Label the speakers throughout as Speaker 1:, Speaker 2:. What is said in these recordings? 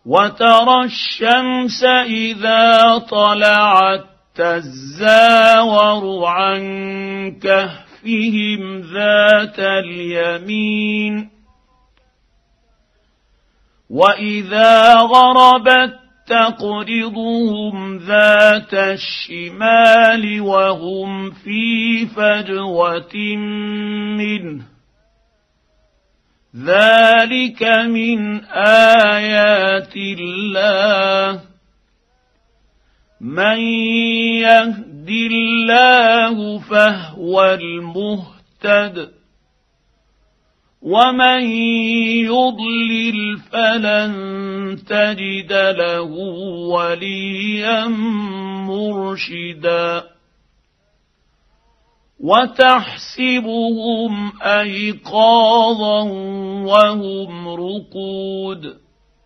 Speaker 1: وترى الشمس إذا طلعت تزاور عن كهفهم ذات اليمين وإذا غربت تقرضهم ذات الشمال وهم في فجوة منه ذلك من آيات الله من يهد الله فهو المهتد ومن يضلل فلن تجد له وليا مرشدا وتحسبهم أيقاظا وهم رقود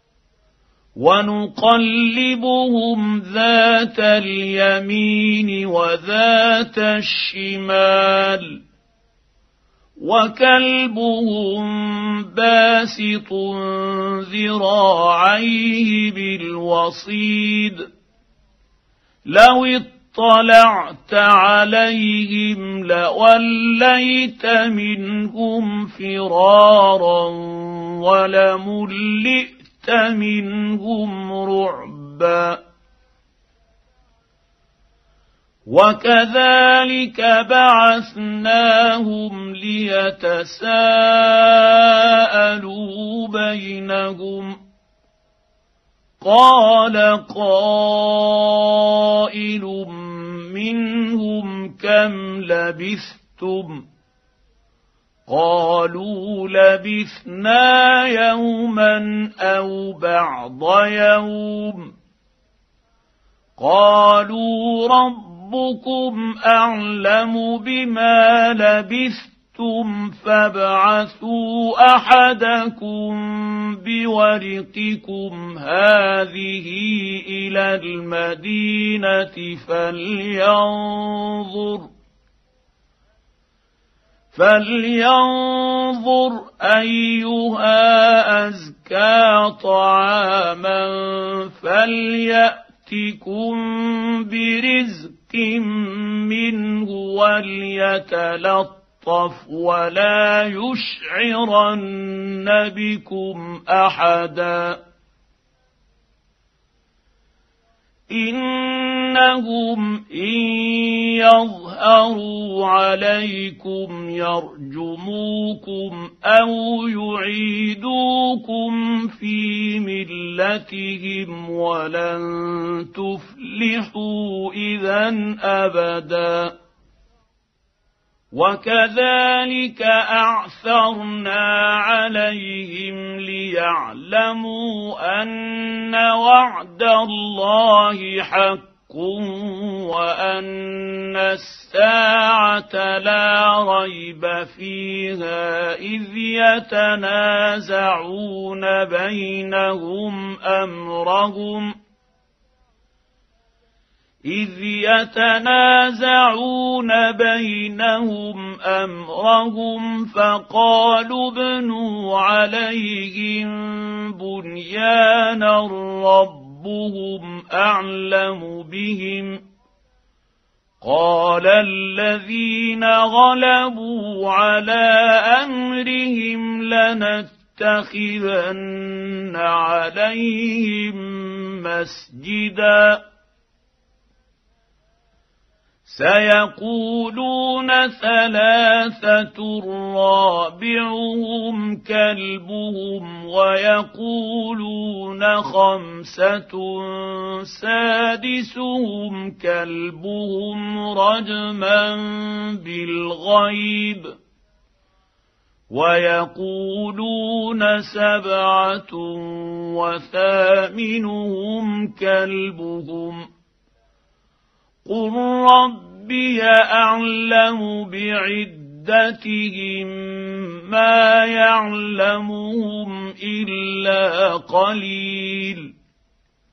Speaker 1: ونقلبهم ذات اليمين وذات الشمال وكلبهم باسط ذراعيه بالوصيد لو اطلعت عليهم لوليت منهم فرارا ولملئت منهم رعبا وكذلك بعثناهم ليتساءلوا بينهم قال قائل منهم كم لبثتم قالوا لبثنا يوما أو بعض يوم قالوا ربكم أعلم بما لبثتم فابعثوا أحدكم بورقكم هذه إلى المدينة فلينظر أيها أزكى طعاما فليأتكم برزق منه وليتلطف ولا يشعرن بكم أحدا إنهم إن يظهروا عليكم يرجموكم أو يعيدوكم في ملتهم ولن تفلحوا إذا أبدا وكذلك أعثرنا عليهم ليعلموا أن وعد الله حق وأن الساعة لا ريب فيها إذ يتنازعون بينهم أمرهم فقالوا ابنوا عليهم بنيانا ربهم أعلم بهم قال الذين غلبوا على أمرهم لنتخذن عليهم مسجدا سيقولون ثلاثة رابعهم كلبهم ويقولون خمسة سادسهم كلبهم رجما بالغيب ويقولون سبعة وثامنهم كلبهم قل ربي أعلم بعدتهم ما يعلمهم إلا قليل